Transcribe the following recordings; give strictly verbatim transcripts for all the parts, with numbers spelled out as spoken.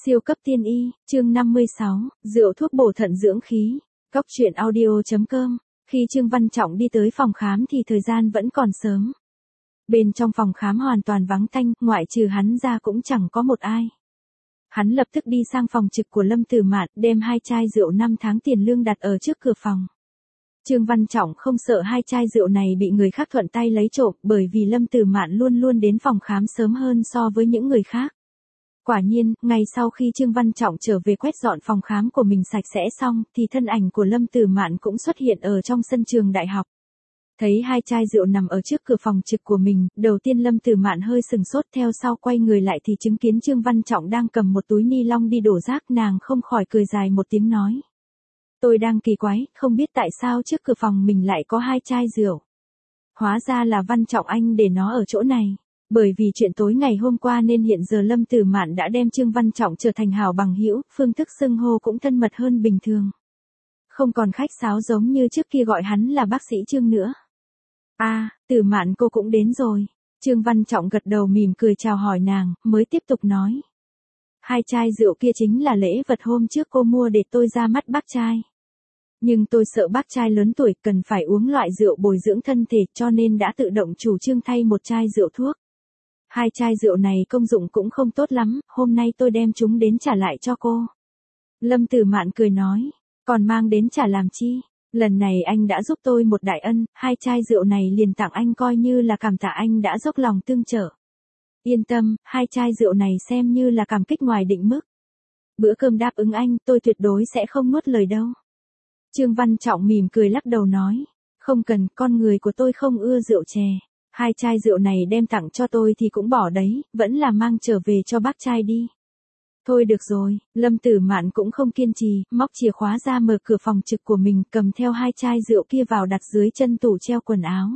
Siêu cấp tiên y, chương năm mươi sáu, rượu thuốc bổ thận dưỡng khí. Cóc truyện audio chấm com. Khi Trương Văn Trọng đi tới phòng khám thì thời gian vẫn còn sớm. Bên trong phòng khám hoàn toàn vắng tanh, ngoại trừ hắn ra cũng chẳng có một ai. Hắn lập tức đi sang phòng trực của Lâm Tử Mạn, đem hai chai rượu năm tháng tiền lương đặt ở trước cửa phòng. Trương Văn Trọng không sợ hai chai rượu này bị người khác thuận tay lấy trộm, bởi vì Lâm Tử Mạn luôn luôn đến phòng khám sớm hơn so với những người khác. Quả nhiên, ngày sau khi Trương Văn Trọng trở về quét dọn phòng khám của mình sạch sẽ xong, thì thân ảnh của Lâm Tử Mạn cũng xuất hiện ở trong sân trường đại học. Thấy hai chai rượu nằm ở trước cửa phòng trực của mình, đầu tiên Lâm Tử Mạn hơi sừng sốt, theo sau quay người lại thì chứng kiến Trương Văn Trọng đang cầm một túi ni lông đi đổ rác, nàng không khỏi cười dài một tiếng nói. Tôi đang kỳ quái, không biết tại sao trước cửa phòng mình lại có hai chai rượu. Hóa ra là Văn Trọng anh để nó ở chỗ này. Bởi vì chuyện tối ngày hôm qua nên hiện giờ Lâm Tử Mạn đã đem Trương Văn Trọng trở thành hảo bằng hữu, phương thức xưng hô cũng thân mật hơn bình thường. Không còn khách sáo giống như trước kia gọi hắn là bác sĩ Trương nữa. A, à, Tử Mạn cô cũng đến rồi. Trương Văn Trọng gật đầu mỉm cười chào hỏi nàng, mới tiếp tục nói. Hai chai rượu kia chính là lễ vật hôm trước cô mua để tôi ra mắt bác trai. Nhưng tôi sợ bác trai lớn tuổi cần phải uống loại rượu bồi dưỡng thân thể cho nên đã tự động chủ trương thay một chai rượu thuốc. Hai chai rượu này công dụng cũng không tốt lắm, hôm nay tôi đem chúng đến trả lại cho cô. Lâm Tử Mạn cười nói, còn mang đến trả làm chi? Lần này anh đã giúp tôi một đại ân, hai chai rượu này liền tặng anh coi như là cảm tạ anh đã dốc lòng tương trợ. Yên tâm, hai chai rượu này xem như là cảm kích ngoài định mức. Bữa cơm đáp ứng anh, tôi tuyệt đối sẽ không nuốt lời đâu. Trương Văn Trọng mỉm cười lắc đầu nói, không cần, con người của tôi không ưa rượu chè. Hai chai rượu này đem tặng cho tôi thì cũng bỏ đấy, vẫn là mang trở về cho bác trai đi. Thôi được rồi, Lâm Tử Mạn cũng không kiên trì, móc chìa khóa ra mở cửa phòng trực của mình, cầm theo hai chai rượu kia vào đặt dưới chân tủ treo quần áo.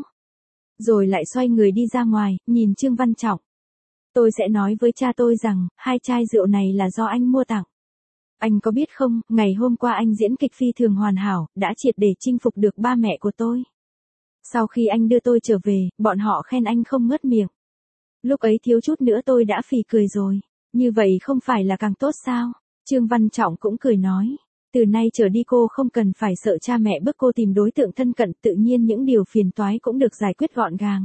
Rồi lại xoay người đi ra ngoài, nhìn Trương Văn Trọng. Tôi sẽ nói với cha tôi rằng, hai chai rượu này là do anh mua tặng. Anh có biết không, ngày hôm qua anh diễn kịch phi thường hoàn hảo, đã triệt để chinh phục được ba mẹ của tôi. Sau khi anh đưa tôi trở về, bọn họ khen anh không ngớt miệng. Lúc ấy thiếu chút nữa tôi đã phì cười rồi. Như vậy không phải là càng tốt sao? Trương Văn Trọng cũng cười nói. Từ nay trở đi cô không cần phải sợ cha mẹ bức cô tìm đối tượng thân cận, tự nhiên những điều phiền toái cũng được giải quyết gọn gàng.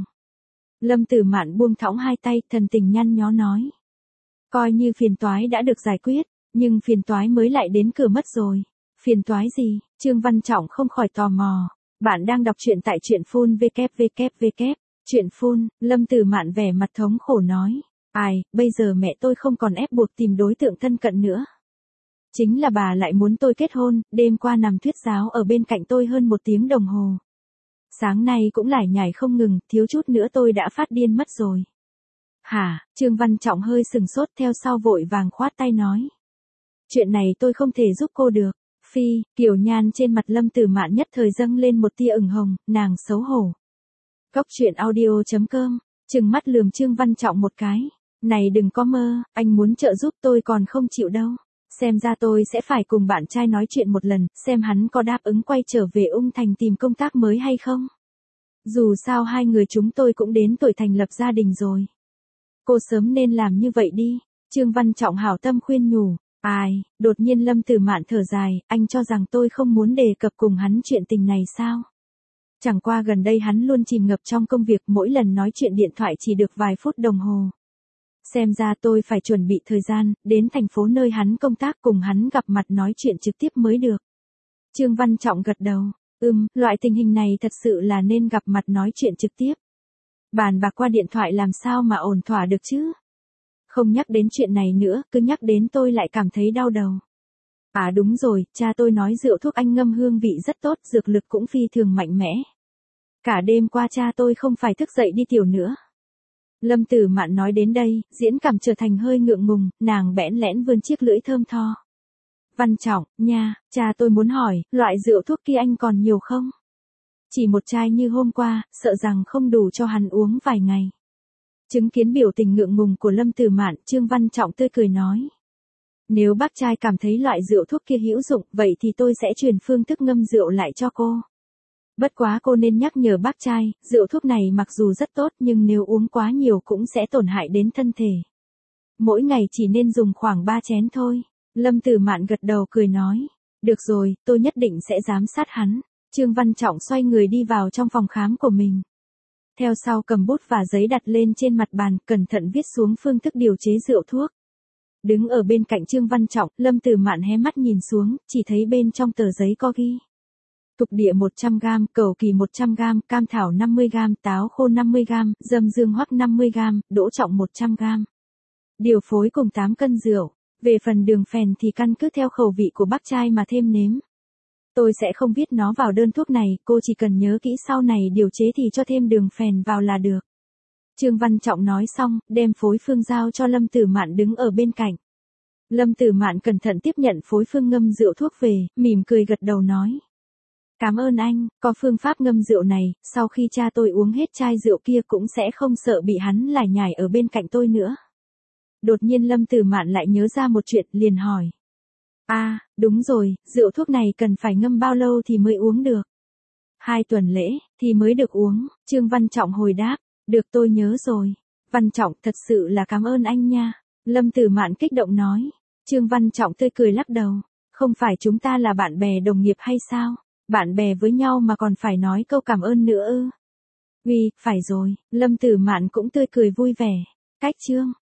Lâm Tử Mạn buông thõng hai tay, thần tình nhăn nhó nói. Coi như phiền toái đã được giải quyết, nhưng phiền toái mới lại đến cửa mất rồi. Phiền toái gì? Trương Văn Trọng không khỏi tò mò. Bạn đang đọc truyện tại truyện phun www. Truyện phun, Lâm Tử Mạn vẻ mặt thống khổ nói. Ai, bây giờ mẹ tôi không còn ép buộc tìm đối tượng thân cận nữa. Chính là bà lại muốn tôi kết hôn, đêm qua nằm thuyết giáo ở bên cạnh tôi hơn một tiếng đồng hồ. Sáng nay cũng lải nhải không ngừng, thiếu chút nữa tôi đã phát điên mất rồi. Hả, Trương Văn Trọng hơi sừng sốt, theo sau vội vàng khoát tay nói. Chuyện này tôi không thể giúp cô được. Phi, kiều nhan trên mặt Lâm Tử Mạn nhất thời dâng lên một tia ửng hồng, nàng xấu hổ. Cóc truyện audio chấm com, trừng mắt lườm Trương Văn Trọng một cái. Này đừng có mơ, anh muốn trợ giúp tôi còn không chịu đâu. Xem ra tôi sẽ phải cùng bạn trai nói chuyện một lần, xem hắn có đáp ứng quay trở về Ung Thành tìm công tác mới hay không. Dù sao hai người chúng tôi cũng đến tuổi thành lập gia đình rồi. Cô sớm nên làm như vậy đi. Trương Văn Trọng hảo tâm khuyên nhủ. Ai, đột nhiên Lâm Tử Mạn thở dài, anh cho rằng tôi không muốn đề cập cùng hắn chuyện tình này sao? Chẳng qua gần đây hắn luôn chìm ngập trong công việc, mỗi lần nói chuyện điện thoại chỉ được vài phút đồng hồ. Xem ra tôi phải chuẩn bị thời gian, đến thành phố nơi hắn công tác cùng hắn gặp mặt nói chuyện trực tiếp mới được. Trương Văn Trọng gật đầu, ừm, loại tình hình này thật sự là nên gặp mặt nói chuyện trực tiếp. Bàn bạc qua điện thoại làm sao mà ổn thỏa được chứ? Không nhắc đến chuyện này nữa, cứ nhắc đến tôi lại cảm thấy đau đầu. À đúng rồi, cha tôi nói rượu thuốc anh ngâm hương vị rất tốt, dược lực cũng phi thường mạnh mẽ. Cả đêm qua cha tôi không phải thức dậy đi tiểu nữa. Lâm Tử Mạn nói đến đây, diễn cảm trở thành hơi ngượng ngùng, nàng bẽn lẽn vươn chiếc lưỡi thơm tho. Văn Trọng, nha, cha tôi muốn hỏi, loại rượu thuốc kia anh còn nhiều không? Chỉ một chai như hôm qua, sợ rằng không đủ cho hắn uống vài ngày. Chứng kiến biểu tình ngượng ngùng của Lâm Tử Mạn, Trương Văn Trọng tươi cười nói. Nếu bác trai cảm thấy loại rượu thuốc kia hữu dụng, vậy thì tôi sẽ truyền phương thức ngâm rượu lại cho cô. Bất quá cô nên nhắc nhở bác trai, rượu thuốc này mặc dù rất tốt nhưng nếu uống quá nhiều cũng sẽ tổn hại đến thân thể. Mỗi ngày chỉ nên dùng khoảng ba chén thôi. Lâm Tử Mạn gật đầu cười nói. Được rồi, tôi nhất định sẽ giám sát hắn. Trương Văn Trọng xoay người đi vào trong phòng khám của mình. Theo sau cầm bút và giấy đặt lên trên mặt bàn, cẩn thận viết xuống phương thức điều chế rượu thuốc. Đứng ở bên cạnh Trương Văn Trọng, Lâm Tử Mạn hé mắt nhìn xuống, chỉ thấy bên trong tờ giấy có ghi. Thục địa một trăm gam, cầu kỳ một trăm gam, cam thảo năm mươi gam, táo khô năm mươi gam, dâm dương hoắc năm mươi gam, đỗ trọng một trăm gam. Điều phối cùng tám cân rượu. Về phần đường phèn thì căn cứ theo khẩu vị của bác trai mà thêm nếm. Tôi sẽ không viết nó vào đơn thuốc này, cô chỉ cần nhớ kỹ sau này điều chế thì cho thêm đường phèn vào là được. Trương Văn Trọng nói xong, đem phối phương giao cho Lâm Tử Mạn đứng ở bên cạnh. Lâm Tử Mạn cẩn thận tiếp nhận phối phương ngâm rượu thuốc về, mỉm cười gật đầu nói. Cảm ơn anh, có phương pháp ngâm rượu này, sau khi cha tôi uống hết chai rượu kia cũng sẽ không sợ bị hắn lải nhải ở bên cạnh tôi nữa. Đột nhiên Lâm Tử Mạn lại nhớ ra một chuyện, liền hỏi. À, đúng rồi, rượu thuốc này cần phải ngâm bao lâu thì mới uống được? Hai tuần lễ, thì mới được uống, Trương Văn Trọng hồi đáp. Được, tôi nhớ rồi. Văn Trọng, thật sự là cảm ơn anh nha. Lâm Tử Mạn kích động nói. Trương Văn Trọng tươi cười lắc đầu. Không phải chúng ta là bạn bè đồng nghiệp hay sao? Bạn bè với nhau mà còn phải nói câu cảm ơn nữa ư? Uy, phải rồi, Lâm Tử Mạn cũng tươi cười vui vẻ. Cách Trương